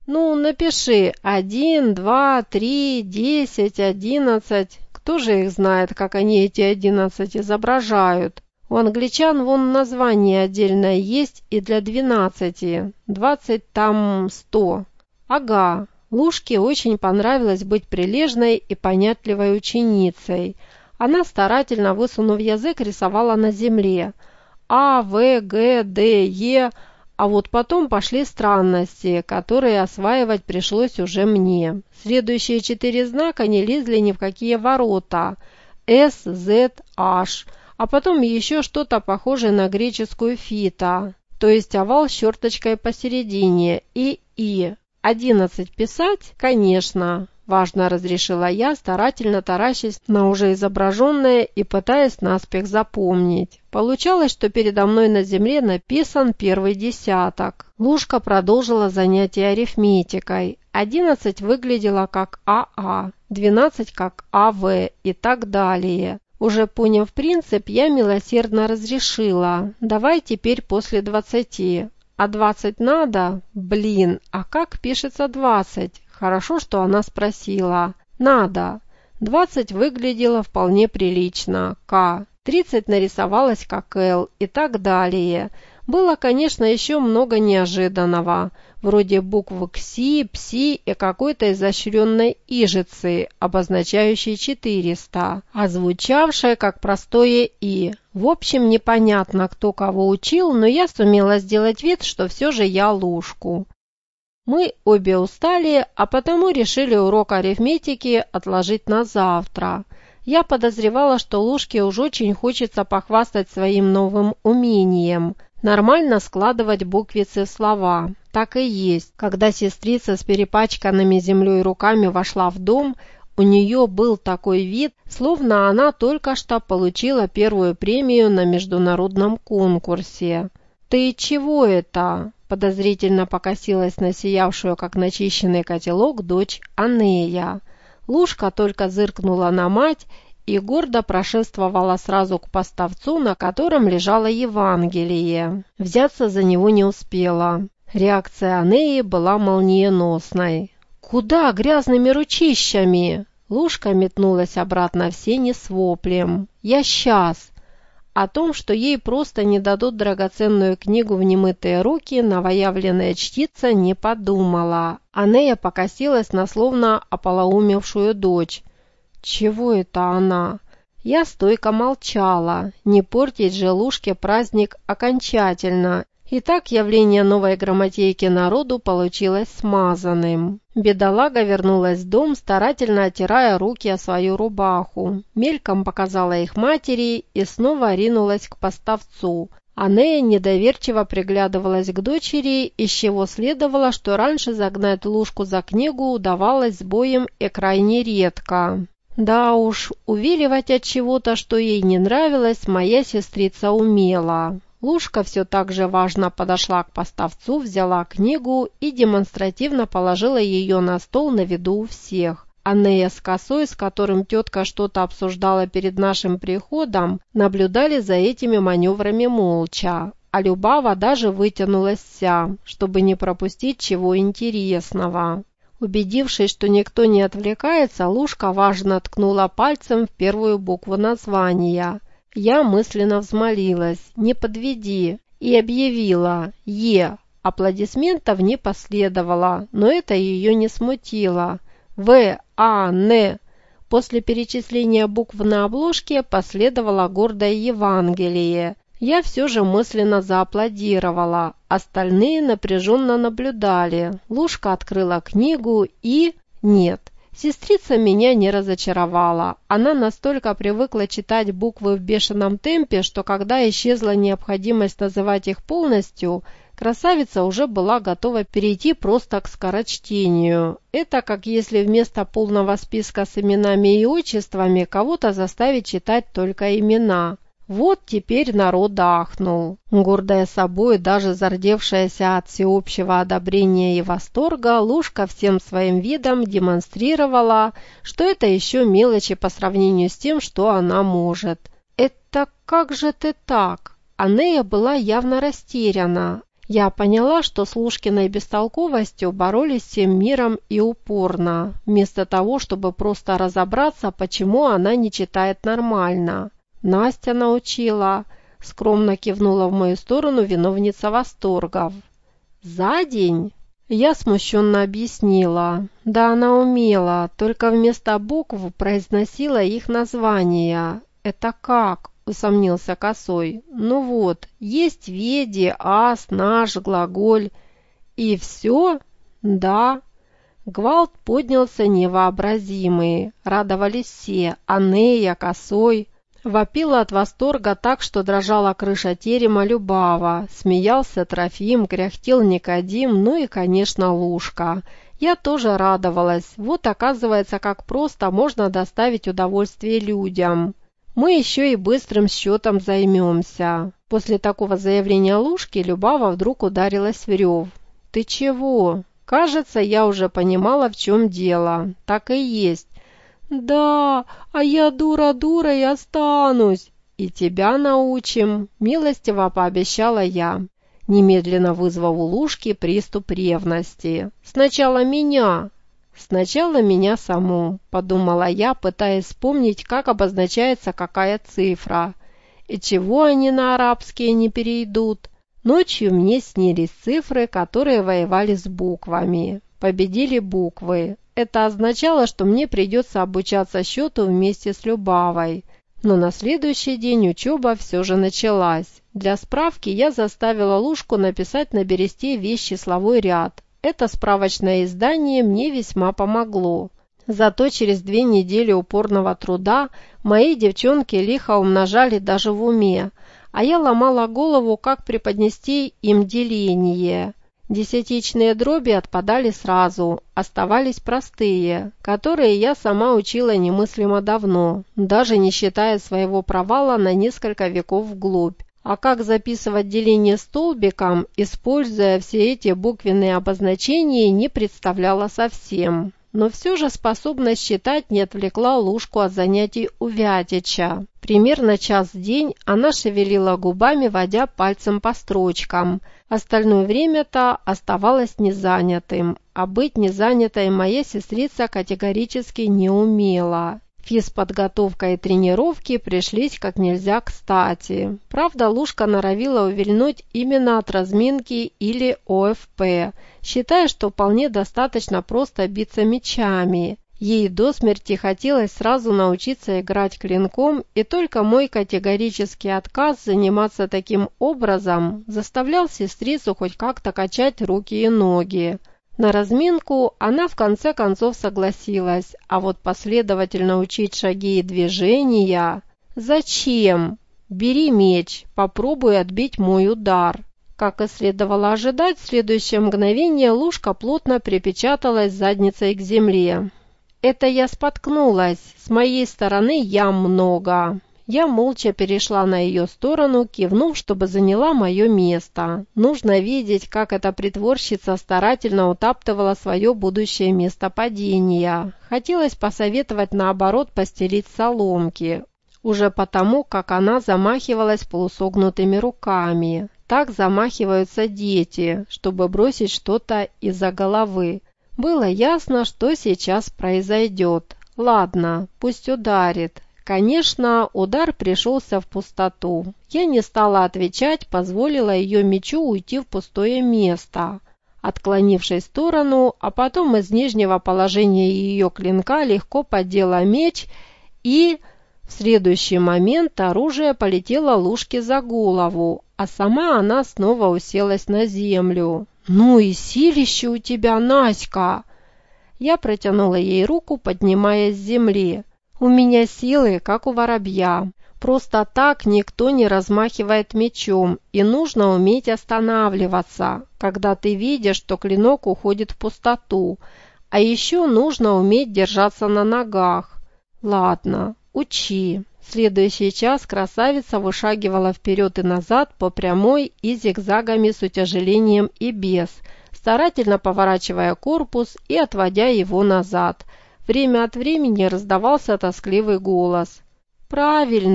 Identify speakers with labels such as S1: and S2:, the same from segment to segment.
S1: Ну, напиши 1, 2, 3, 10, 11. Кто же их знает, как они эти 11 изображают? У англичан вон название отдельное есть и для 12. 20 там 100. Ага. Лушке очень понравилось быть прилежной и понятливой ученицей. Она, старательно высунув язык, рисовала на земле. А, В, Г, Д, Е. А вот потом пошли странности, которые осваивать пришлось уже мне. Следующие 4 знака не лезли ни в какие ворота. С, З, H. А потом еще что-то похожее на греческую фита, то есть овал с черточкой посередине, и И. 11 писать? Конечно. Важно разрешила я, старательно таращась на уже изображенное и пытаясь наспех запомнить. Получалось, что передо мной на земле написан первый десяток. Лушка продолжила занятие арифметикой. 11 выглядело как АА, 12 как АВ и так далее. Уже поняв принцип, я милосердно разрешила. Давай теперь после 20. А 20 надо? Блин, а как пишется 20? Хорошо, что она спросила. Надо. 20 выглядело вполне прилично. К. 30 нарисовалось как Л и так далее. Было, конечно, еще много неожиданного, вроде букв КСИ, ПСИ и какой-то изощренной ижицы, обозначающей 400, а звучавшей как простое И. В общем, непонятно, кто кого учил, но я сумела сделать вид, что все же я Лушку. Мы обе устали, а потому решили урок арифметики отложить на завтра. Я подозревала, что Лушке уж очень хочется похвастать своим новым умением – нормально складывать буквицы в слова. Так и есть. Когда сестрица с перепачканными землей руками вошла в дом, у нее был такой вид, словно она только что получила первую премию на международном конкурсе. «Ты чего это?» – подозрительно покосилась на сиявшую, как начищенный котелок, дочь Анея. Лушка только зыркнула на мать и гордо прошествовала сразу к поставцу, на котором лежало Евангелие. Взяться за него не успела. Реакция Анеи была молниеносной. «Куда грязными ручищами?» Лушка метнулась обратно в сени с воплем. «Я сейчас!» О том, что ей просто не дадут драгоценную книгу в немытые руки, новоявленная чтица не подумала. Анея покосилась на словно ополоумевшую дочь. «Чего это она?» Я стойко молчала. Не портить же Лушке праздник окончательно. И так явление новой грамотейки народу получилось смазанным. Бедолага вернулась в дом, старательно оттирая руки о свою рубаху. Мельком показала их матери и снова ринулась к поставцу. Анея недоверчиво приглядывалась к дочери, из чего следовало, что раньше загнать Лушку за книгу удавалось с боем и крайне редко. Да уж, увиливать от чего-то, что ей не нравилось, моя сестрица умела. Лушка все так же важно подошла к поставцу, взяла книгу и демонстративно положила ее на стол на виду у всех. Анея с косой, с которым тетка что-то обсуждала перед нашим приходом, наблюдали за этими маневрами молча, а Любава даже вытянулась вся, чтобы не пропустить чего интересного. Убедившись, что никто не отвлекается, Лушка важно ткнула пальцем в первую букву названия. Я мысленно взмолилась «Не подведи» и объявила «Е». Аплодисментов не последовало, но это ее не смутило. В, А, Н. После перечисления букв на обложке последовало гордое Евангелие. Я все же мысленно зааплодировала. Остальные напряженно наблюдали. Лушка открыла книгу и... Нет. Сестрица меня не разочаровала. Она настолько привыкла читать буквы в бешеном темпе, что когда исчезла необходимость называть их полностью, красавица уже была готова перейти просто к скорочтению. Это как если вместо полного списка с именами и отчествами кого-то заставить читать только имена. Вот теперь народ ахнул. Гордая собой, даже зардевшаяся от всеобщего одобрения и восторга, Лушка всем своим видом демонстрировала, что это еще мелочи по сравнению с тем, что она может. «Это как же ты так?» Анея была явно растеряна. Я поняла, что с Лушкиной бестолковостью боролись всем миром и упорно, вместо того, чтобы просто разобраться, почему она не читает нормально. Настя научила, скромно кивнула в мою сторону виновница восторгов. За день? Я смущенно объяснила. Да, она умела, только вместо букв произносила их названия. Это как? Усомнился Косой. Ну вот, есть веди, ас, наш, глаголь. И все? Да. Гвалт поднялся невообразимый. Радовались все. Анея, Косой. Вопила от восторга так, что дрожала крыша терема Любава. Смеялся Трофим, кряхтел Никодим, ну и, конечно, Лушка. Я тоже радовалась. Вот, оказывается, как просто можно доставить удовольствие людям. Мы еще и быстрым счетом займемся. После такого заявления Лушки Любава вдруг ударилась в рев. «Ты чего? Кажется, я уже понимала, в чем дело. Так и есть. Да, а я дура и останусь. И тебя научим», – милостиво пообещала я, немедленно вызвав у Лушки приступ ревности. «Сначала меня». «Сначала меня саму», – подумала я, пытаясь вспомнить, как обозначается какая цифра. И чего они на арабские не перейдут? Ночью мне снились цифры, которые воевали с буквами. Победили буквы. Это означало, что мне придется обучаться счету вместе с Любавой. Но на следующий день учеба все же началась. Для справки я заставила Лушку написать на бересте весь числовой ряд. Это справочное издание мне весьма помогло. Зато через 2 недели упорного труда мои девчонки лихо умножали даже в уме, а я ломала голову, как преподнести им деление. Десятичные дроби отпадали сразу, оставались простые, которые я сама учила немыслимо давно, даже не считая своего провала на несколько веков вглубь. А как записывать деление столбиком, используя все эти буквенные обозначения, не представляла совсем. Но все же способность считать не отвлекла Лушку от занятий у Вятича. Примерно час в день она шевелила губами, водя пальцем по строчкам. Остальное время-то оставалось незанятым, а быть незанятой моя сестрица категорически не умела. Физподготовка и тренировки пришлись как нельзя кстати. Правда, Лушка норовила увильнуть именно от разминки или ОФП, считая, что вполне достаточно просто биться мячами. Ей до смерти хотелось сразу научиться играть клинком, и только мой категорический отказ заниматься таким образом заставлял сестрицу хоть как-то качать руки и ноги. На разминку она в конце концов согласилась, а вот последовательно учить шаги и движения... Зачем? Бери меч, попробуй отбить мой удар. Как и следовало ожидать, в следующее мгновение Лушка плотно припечаталась задницей к земле. Это я споткнулась, с моей стороны ям много. Я молча перешла на ее сторону, кивнув, чтобы заняла мое место. Нужно видеть, как эта притворщица старательно утаптывала свое будущее место падения. Хотелось посоветовать, наоборот, постелить соломки. Уже потому, как она замахивалась полусогнутыми руками. Так замахиваются дети, чтобы бросить что-то из-за головы. Было ясно, что сейчас произойдет. Ладно, пусть ударит. Конечно, удар пришелся в пустоту. Я не стала отвечать, позволила ее мечу уйти в пустое место. Отклонившись в сторону, а потом из нижнего положения ее клинка легко поддела меч, и в следующий момент оружие полетело Лушке за голову, а сама она снова уселась на землю. «Ну и силище у тебя, Наська!» Я протянула ей руку, поднимаясь с земли. «У меня силы, как у воробья. Просто так никто не размахивает мечом, и нужно уметь останавливаться, когда ты видишь, что клинок уходит в пустоту. А еще нужно уметь держаться на ногах. Ладно, учи». В следующий час красавица вышагивала вперед и назад по прямой и зигзагами с утяжелением и без, старательно поворачивая корпус и отводя его назад. Время от времени раздавался тоскливый голос. «Правильно!»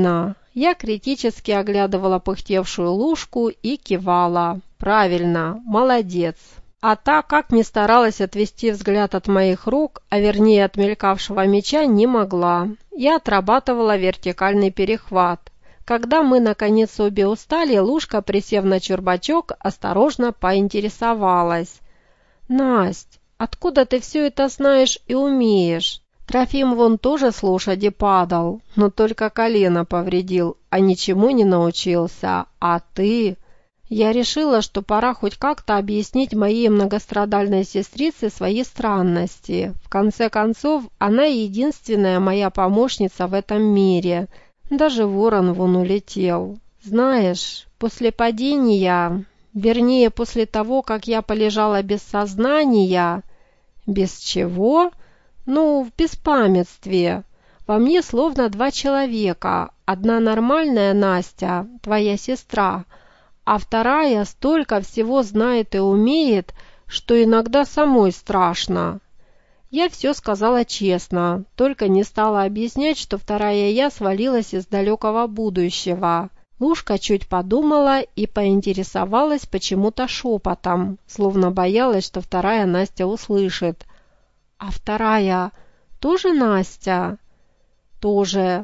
S1: Я критически оглядывала пыхтевшую лужку и кивала. Правильно, молодец. А та, как ни старалась отвести взгляд от моих рук, а вернее от мелькавшего мяча, не могла. Я отрабатывала вертикальный перехват. Когда мы, наконец, обе устали, Лужка, присев на чурбачок, осторожно поинтересовалась. «Насть, откуда ты все это знаешь и умеешь? Трофим вон тоже с лошади падал, но только колено повредил, а ничему не научился. А ты...» Я решила, что пора хоть как-то объяснить моей многострадальной сестрице свои странности. В конце концов, она единственная моя помощница в этом мире. Даже ворон вон улетел. Знаешь, после падения, вернее, после того, как я полежала без сознания... Без чего? Ну, в беспамятстве. Во мне словно два человека. Одна нормальная Настя, твоя сестра, а вторая столько всего знает и умеет, что иногда самой страшно. Я все сказала честно, только не стала объяснять, что вторая я свалилась из далекого будущего. Лужка чуть подумала и поинтересовалась почему-то шепотом, словно боялась, что вторая Настя услышит. «А вторая тоже Настя?» «Тоже.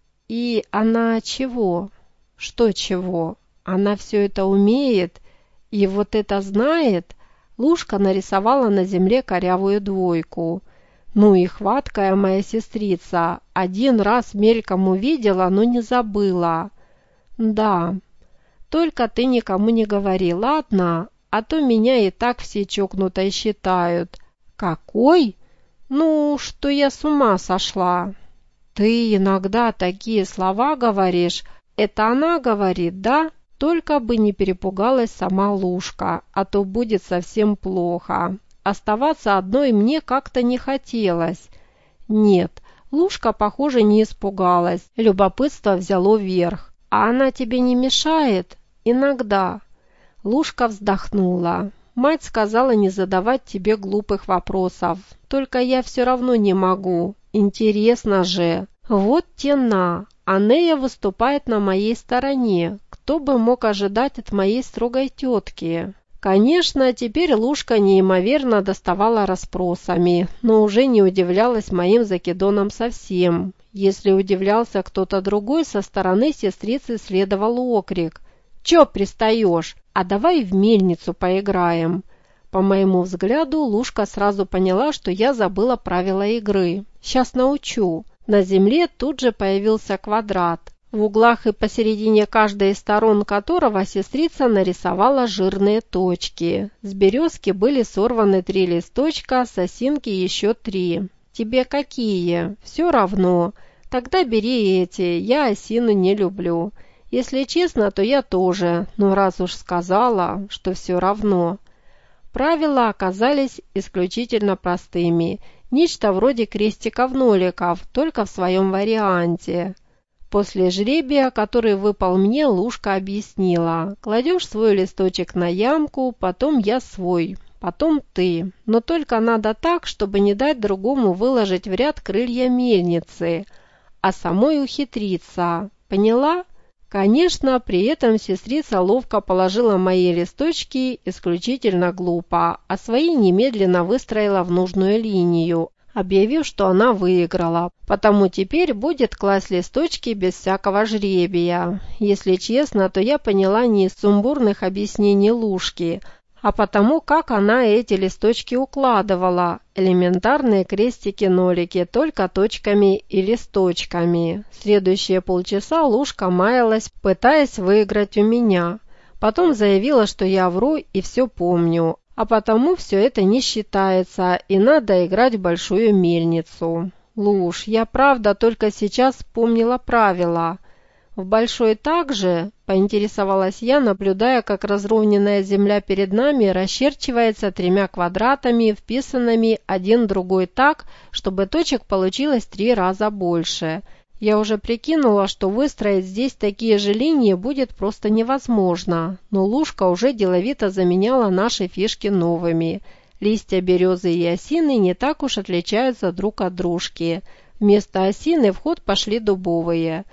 S1: И она чего?» «Что чего? Она все это умеет и вот это знает?» Лужка нарисовала на земле корявую двойку. «Ну и хваткая моя сестрица. Один раз мельком увидела, но не забыла». «Да. Только ты никому не говори, ладно? А то меня и так все чокнутой считают». «Какой?» «Ну, что я с ума сошла». «Ты иногда такие слова говоришь. Это она говорит, да?» Только бы не перепугалась сама Лужка, а то будет совсем плохо. Оставаться одной мне как-то не хотелось. Нет, Лужка, похоже, не испугалась. Любопытство взяло верх. «А она тебе не мешает?» «Иногда». Лужка вздохнула. «Мать сказала не задавать тебе глупых вопросов. Только я все равно не могу. Интересно же. Вот тена. Анея выступает на моей стороне. Кто бы мог ожидать от моей строгой тетки?» Конечно, теперь Лужка неимоверно доставала расспросами, но уже не удивлялась моим закидонам совсем. Если удивлялся кто-то другой, со стороны сестрицы следовал окрик. «Чё пристаешь? А давай в мельницу поиграем». По моему взгляду, Лужка сразу поняла, что я забыла правила игры. «Сейчас научу». На земле тут же появился квадрат, в углах и посередине каждой из сторон которого сестрица нарисовала жирные точки. С березки были сорваны 3 листочка, с осинки еще 3. «Тебе какие?» «Все равно». «Тогда бери эти, я осину не люблю». Если честно, то я тоже, но раз уж сказала, что все равно. Правила оказались исключительно простыми. Нечто вроде крестиков-ноликов, только в своем варианте. После жребия, который выпал мне, Лужка объяснила. Кладешь свой листочек на ямку, потом я свой, потом ты. Но только надо так, чтобы не дать другому выложить в ряд крылья мельницы, а самой ухитриться. Поняла? Конечно, при этом сестрица ловко положила мои листочки исключительно глупо, а свои немедленно выстроила в нужную линию, объявив, что она выиграла. Потому теперь будет класть листочки без всякого жребия. Если честно, то я поняла не из сумбурных объяснений Лужки, а потому, как она эти листочки укладывала. Элементарные крестики-нолики, только точками и листочками. Следующие полчаса Лужка маялась, пытаясь выиграть у меня. Потом заявила, что я вру и все помню, а потому все это не считается и надо играть в большую мельницу. Луж, я правда только сейчас вспомнила правила. В большой также, поинтересовалась я, наблюдая, как разровненная земля перед нами расчерчивается 3 квадратами, вписанными один другой так, чтобы точек получилось 3 раза больше. Я уже прикинула, что выстроить здесь такие же линии будет просто невозможно, но Лужка уже деловито заменяла наши фишки новыми. Листья березы и осины не так уж отличаются друг от дружки. Вместо осины в ход пошли дубовые.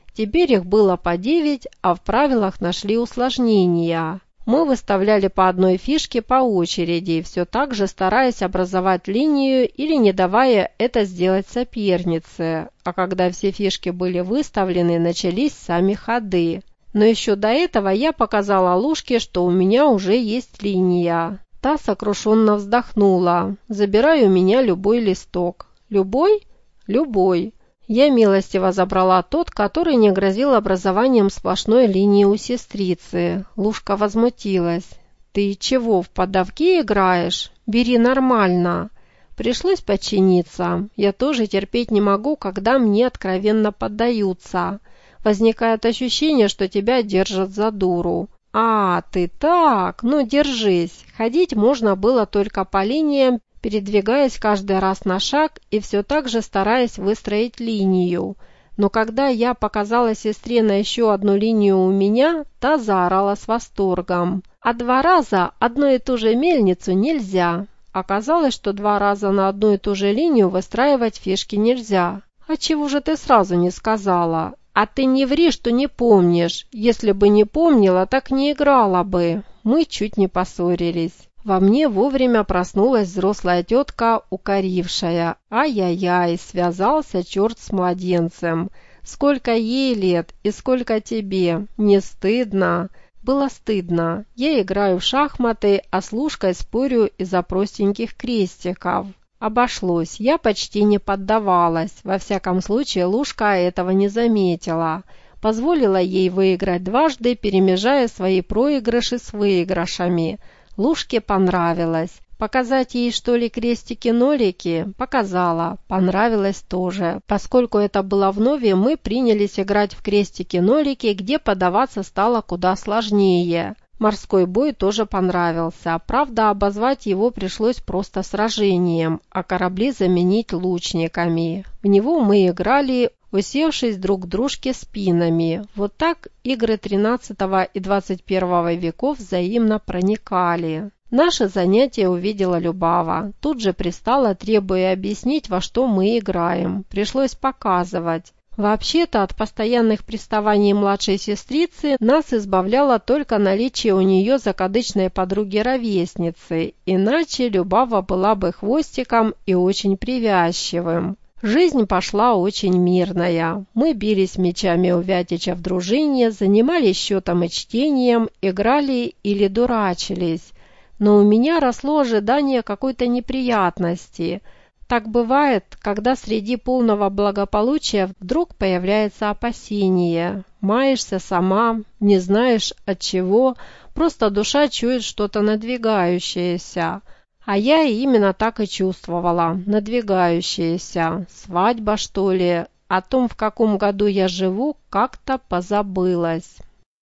S1: Теперь их было по 9, а в правилах нашли усложнения. Мы выставляли по одной фишке по очереди, все так же стараясь образовать линию или не давая это сделать сопернице. А когда все фишки были выставлены, начались сами ходы. Но еще до этого я показала Лушке, что у меня уже есть линия. Та сокрушенно вздохнула. «Забирай у меня любой листок». «Любой?» «Любой». Я милостиво забрала тот, который не грозил образованием сплошной линии у сестрицы. Лушка возмутилась. «Ты чего, в поддавки играешь? Бери нормально». Пришлось подчиниться. Я тоже терпеть не могу, когда мне откровенно поддаются. Возникает ощущение, что тебя держат за дуру. «А, ты так? Ну, держись». Ходить можно было только по линиям, передвигаясь каждый раз на шаг и все так же стараясь выстроить линию. Но когда я показала сестре на еще одну линию у меня, та заорала с восторгом. А 2 раза одну и ту же мельницу нельзя. Оказалось, что 2 раза на одну и ту же линию выстраивать фишки нельзя. «А чего же ты сразу не сказала?» «А ты не ври, что не помнишь. Если бы не помнила, так не играла бы». Мы чуть не поссорились. Во мне вовремя проснулась взрослая тетка, укорившая. «Ай-яй-яй, связался черт с младенцем. Сколько ей лет и сколько тебе? Не стыдно?» Было стыдно. Я играю в шахматы, а с Лушкой спорю из-за простеньких крестиков. Обошлось. Я почти не поддавалась. Во всяком случае, Лушка этого не заметила. Позволила ей выиграть дважды, перемежая свои проигрыши с выигрышами. Лушке понравилось. Показать ей, что ли, крестики-нолики? Показала. Понравилось тоже. Поскольку это было вновь, мы принялись играть в крестики-нолики, где подаваться стало куда сложнее. Морской бой тоже понравился. Правда, обозвать его пришлось просто сражением, а корабли заменить лучниками. В него мы играли, усевшись друг к дружке спинами. Вот так игры XIII и XXI веков взаимно проникали. Наше занятие увидела Любава. Тут же пристала, требуя объяснить, во что мы играем. Пришлось показывать. Вообще-то от постоянных приставаний младшей сестрицы нас избавляло только наличие у нее закадычной подруги-ровесницы, иначе Любава была бы хвостиком и очень привязчивым. Жизнь пошла очень мирная. Мы бились мечами у Вятича в дружине, занимались счетом и чтением, играли или дурачились. Но у меня росло ожидание какой-то неприятности. Так бывает, когда среди полного благополучия вдруг появляется опасение. Маешься сама, не знаешь от чего, просто душа чует что-то надвигающееся. А я именно так и чувствовала, надвигающееся. Свадьба, что ли? О том, в каком году я живу, как-то позабылась.